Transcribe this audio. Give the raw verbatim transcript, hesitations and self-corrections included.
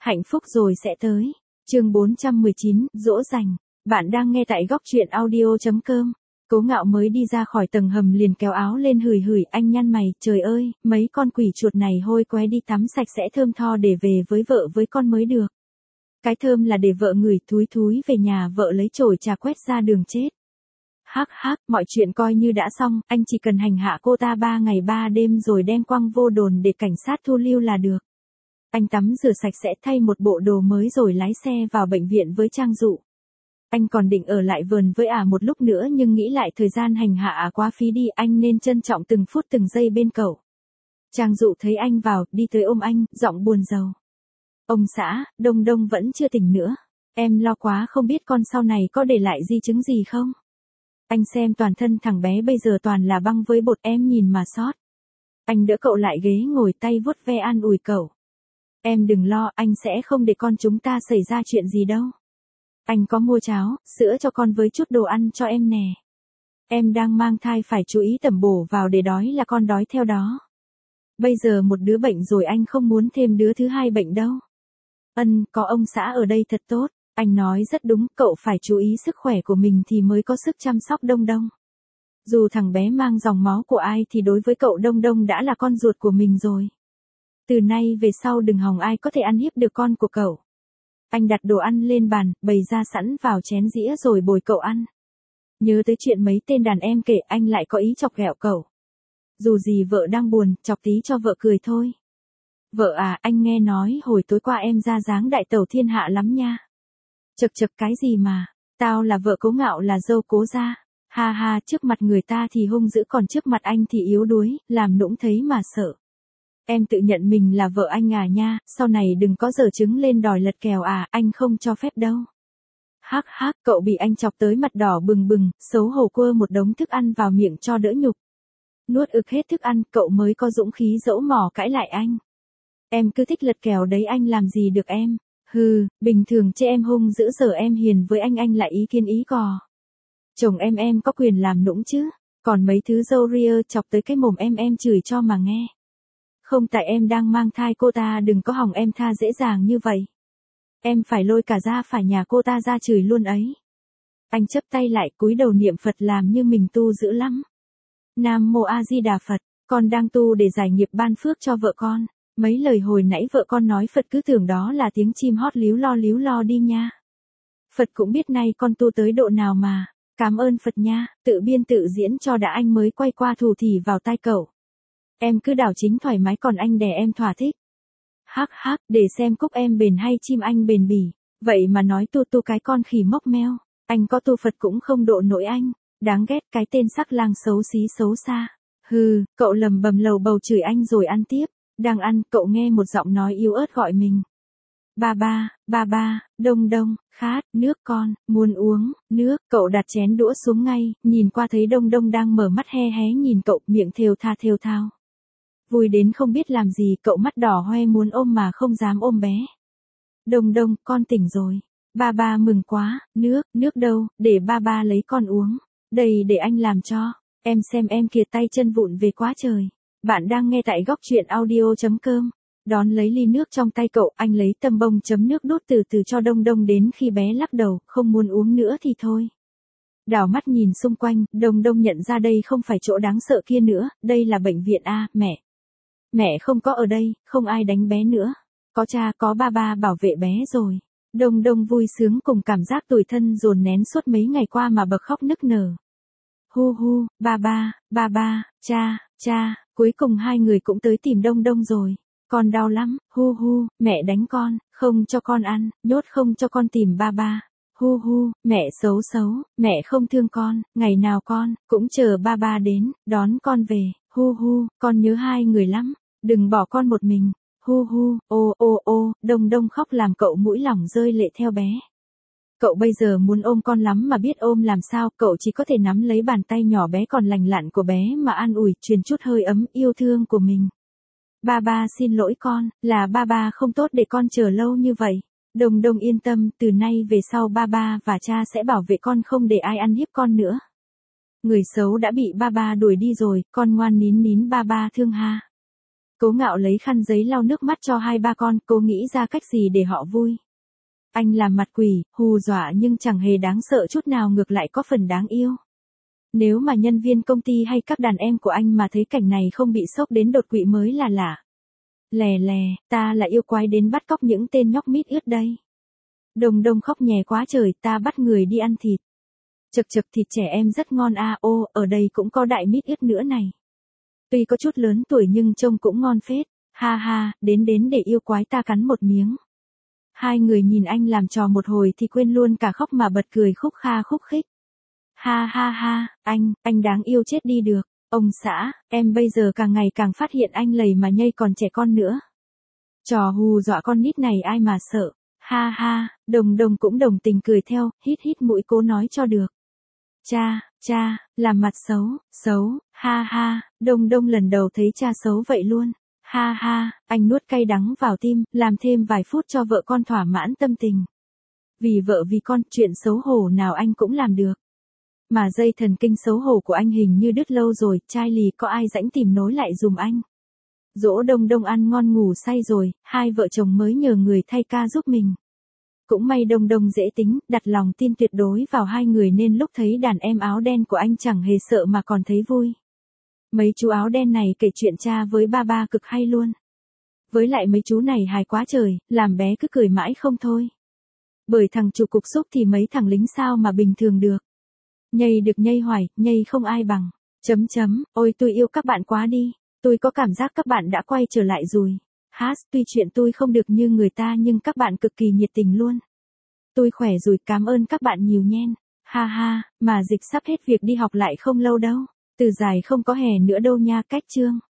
Hạnh phúc rồi sẽ tới. Chương bốn trăm mười chín, dỗ dành. Bạn đang nghe tại góc truyện audio chấm com. Cố Ngạo mới đi ra khỏi tầng hầm liền kéo áo lên hửi hửi, anh nhăn mày, trời ơi, mấy con quỷ chuột này hôi qué, đi tắm sạch sẽ thơm tho để về với vợ với con mới được. Cái thơm là để vợ ngửi, thúi thúi về nhà vợ lấy chổi trà quét ra đường chết. Hắc hắc, mọi chuyện coi như đã xong, anh chỉ cần hành hạ cô ta ba ngày ba đêm rồi đem quăng vô đồn để cảnh sát thu lưu là được. Anh tắm rửa sạch sẽ, thay một bộ đồ mới rồi lái xe vào bệnh viện với Trang Dụ. Anh còn định ở lại vườn với ả à một lúc nữa nhưng nghĩ lại thời gian hành hạ ả à quá phí đi, anh nên trân trọng từng phút từng giây bên cậu. Trang Dụ thấy anh vào, đi tới ôm anh, giọng buồn rầu. Ông xã, Đông Đông vẫn chưa tỉnh nữa. Em lo quá, không biết con sau này có để lại di chứng gì không? Anh xem toàn thân thằng bé bây giờ toàn là băng với bột, em nhìn mà xót. Anh đỡ cậu lại ghế ngồi, tay vuốt ve an ủi cậu. Em đừng lo, anh sẽ không để con chúng ta xảy ra chuyện gì đâu. Anh có mua cháo, sữa cho con với chút đồ ăn cho em nè. Em đang mang thai phải chú ý tẩm bổ vào, để đói là con đói theo đó. Bây giờ một đứa bệnh rồi, anh không muốn thêm đứa thứ hai bệnh đâu. Ân, có ông xã ở đây thật tốt. Anh nói rất đúng, cậu phải chú ý sức khỏe của mình thì mới có sức chăm sóc Đông Đông. Dù thằng bé mang dòng máu của ai thì đối với cậu Đông Đông đã là con ruột của mình rồi. Từ nay về sau đừng hòng ai có thể ăn hiếp được con của cậu. Anh đặt đồ ăn lên bàn, bày ra sẵn vào chén dĩa rồi bồi cậu ăn. Nhớ tới chuyện mấy tên đàn em kể, anh lại có ý chọc ghẹo cậu. Dù gì vợ đang buồn, chọc tí cho vợ cười thôi. Vợ à, anh nghe nói hồi tối qua em ra dáng đại tẩu thiên hạ lắm nha. Chật chật cái gì mà, tao là vợ Cố Ngạo, là dâu Cố gia. Ha ha, trước mặt người ta thì hung dữ, còn trước mặt anh thì yếu đuối, làm nũng thấy mà sợ. Em tự nhận mình là vợ anh à nha, sau này đừng có giở trứng lên đòi lật kèo à, anh không cho phép đâu. Hắc hắc, cậu bị anh chọc tới mặt đỏ bừng bừng, xấu hổ quơ một đống thức ăn vào miệng cho đỡ nhục. Nuốt ực hết thức ăn, cậu mới có dũng khí dẫu mỏ cãi lại anh. Em cứ thích lật kèo đấy, anh làm gì được em. Hừ, bình thường chê em hung dữ, giờ em hiền với anh anh lại ý kiến ý cò. Chồng em em có quyền làm nũng chứ, còn mấy thứ dâu ria chọc tới cái mồm em em chửi cho mà nghe. Không, tại em đang mang thai, cô ta đừng có hòng em tha dễ dàng như vậy. Em phải lôi cả ra phải nhà cô ta ra chửi luôn ấy. Anh chắp tay lại, cúi đầu niệm Phật làm như mình tu dữ lắm. Nam Mô A Di Đà Phật, con đang tu để giải nghiệp ban phước cho vợ con. Mấy lời hồi nãy vợ con nói Phật cứ tưởng đó là tiếng chim hót líu lo líu lo đi nha. Phật cũng biết nay con tu tới độ nào mà. Cảm ơn Phật nha, tự biên tự diễn cho đã, anh mới quay qua thủ thỉ vào tai cậu. Em cứ đảo chính thoải mái, còn anh đè em thỏa thích. Hắc hắc, để xem cúc em bền hay chim anh bền bỉ. Vậy mà nói tu tu cái con khỉ mốc meo. Anh có tu Phật cũng không độ nổi anh. Đáng ghét cái tên sắc lang xấu xí xấu xa. Hừ, cậu lầm bầm lầu bầu chửi anh rồi ăn tiếp. Đang ăn, cậu nghe một giọng nói yếu ớt gọi mình. Ba ba, ba ba, Đông Đông, khát, nước con, muốn uống, nước. Cậu đặt chén đũa xuống ngay, nhìn qua thấy Đông Đông đang mở mắt hé hé nhìn cậu, miệng thều tha thều thào. Vui đến không biết làm gì, cậu mắt đỏ hoe muốn ôm mà không dám ôm bé. Đông Đông, con tỉnh rồi. Ba ba mừng quá, nước, nước đâu, để ba ba lấy con uống. Đây để anh làm cho, em xem em kìa, tay chân vụn về quá trời. Bạn đang nghe tại góc truyện audio chấm com. Đón lấy ly nước trong tay cậu, anh lấy tăm bông chấm nước đút từ từ cho Đông Đông, đến khi bé lắc đầu, không muốn uống nữa thì thôi. Đảo mắt nhìn xung quanh, Đông Đông nhận ra đây không phải chỗ đáng sợ kia nữa, đây là bệnh viện a, mẹ. Mẹ không có ở đây, không ai đánh bé nữa. Có cha, có ba ba bảo vệ bé rồi. Đông Đông vui sướng cùng cảm giác tủi thân dồn nén suốt mấy ngày qua mà bật khóc nức nở. Hu hu, ba ba, ba ba, cha, cha, cuối cùng hai người cũng tới tìm Đông Đông rồi. Con đau lắm, hu hu, mẹ đánh con, không cho con ăn, nhốt không cho con tìm ba ba. Hu hu, mẹ xấu xấu, mẹ không thương con, ngày nào con cũng chờ ba ba đến, đón con về. Hu hu, con nhớ hai người lắm, đừng bỏ con một mình. Hu hu, ô ô ô, Đông Đông khóc làm cậu mũi lỏng rơi lệ theo bé. Cậu bây giờ muốn ôm con lắm mà biết ôm làm sao, cậu chỉ có thể nắm lấy bàn tay nhỏ bé còn lành lặn của bé mà an ủi, truyền chút hơi ấm yêu thương của mình. Ba ba xin lỗi con, là ba ba không tốt để con chờ lâu như vậy. Đông Đông yên tâm, từ nay về sau ba ba và cha sẽ bảo vệ con, không để ai ăn hiếp con nữa. Người xấu đã bị ba ba đuổi đi rồi, con ngoan nín nín, ba ba thương ha. Cố Ngạo lấy khăn giấy lau nước mắt cho hai ba con, cố nghĩ ra cách gì để họ vui. Anh làm mặt quỷ, hù dọa nhưng chẳng hề đáng sợ chút nào, ngược lại có phần đáng yêu. Nếu mà nhân viên công ty hay các đàn em của anh mà thấy cảnh này không bị sốc đến đột quỵ mới là lạ. Lè lè, ta là yêu quái đến bắt cóc những tên nhóc mít ướt đây. Đồng Đông khóc nhè quá trời, ta bắt người đi ăn thịt. Chực chực, thịt trẻ em rất ngon à, ô, ở đây cũng có đại mít ướt nữa này. Tuy có chút lớn tuổi nhưng trông cũng ngon phết, ha ha, đến đến để yêu quái ta cắn một miếng. Hai người nhìn anh làm trò một hồi thì quên luôn cả khóc mà bật cười khúc kha khúc khích. Ha ha ha, anh, anh đáng yêu chết đi được. Ông xã, em bây giờ càng ngày càng phát hiện anh lầy mà nhây còn trẻ con nữa. Trò hù dọa con nít này ai mà sợ. Ha ha, Đồng Đồng cũng đồng tình cười theo, hít hít mũi cố nói cho được. Cha, cha, làm mặt xấu, xấu, ha ha, Đông Đông lần đầu thấy cha xấu vậy luôn. Ha ha, anh nuốt cay đắng vào tim, làm thêm vài phút cho vợ con thỏa mãn tâm tình. Vì vợ vì con, chuyện xấu hổ nào anh cũng làm được. Mà dây thần kinh xấu hổ của anh hình như đứt lâu rồi, chai lì có ai rãnh tìm nối lại dùm anh. Dỗ Đông Đông ăn ngon ngủ say rồi, hai vợ chồng mới nhờ người thay ca giúp mình. Cũng may Đông Đông dễ tính, đặt lòng tin tuyệt đối vào hai người nên lúc thấy đàn em áo đen của anh chẳng hề sợ mà còn thấy vui. Mấy chú áo đen này kể chuyện cha với ba ba cực hay luôn. Với lại mấy chú này hài quá trời, làm bé cứ cười mãi không thôi. Bởi thằng chủ cục xúc thì mấy thằng lính sao mà bình thường được. Nhây được nhây hoài, nhây không ai bằng. Chấm chấm, ôi tôi yêu các bạn quá đi. Tôi có cảm giác các bạn đã quay trở lại rồi. Hát, tuy chuyện tôi không được như người ta nhưng các bạn cực kỳ nhiệt tình luôn. Tôi khỏe rồi, cảm ơn các bạn nhiều nhen. Ha ha, mà Dịch sắp hết việc đi học lại không lâu đâu. Từ dài không có hè nữa đâu nha, cách chương.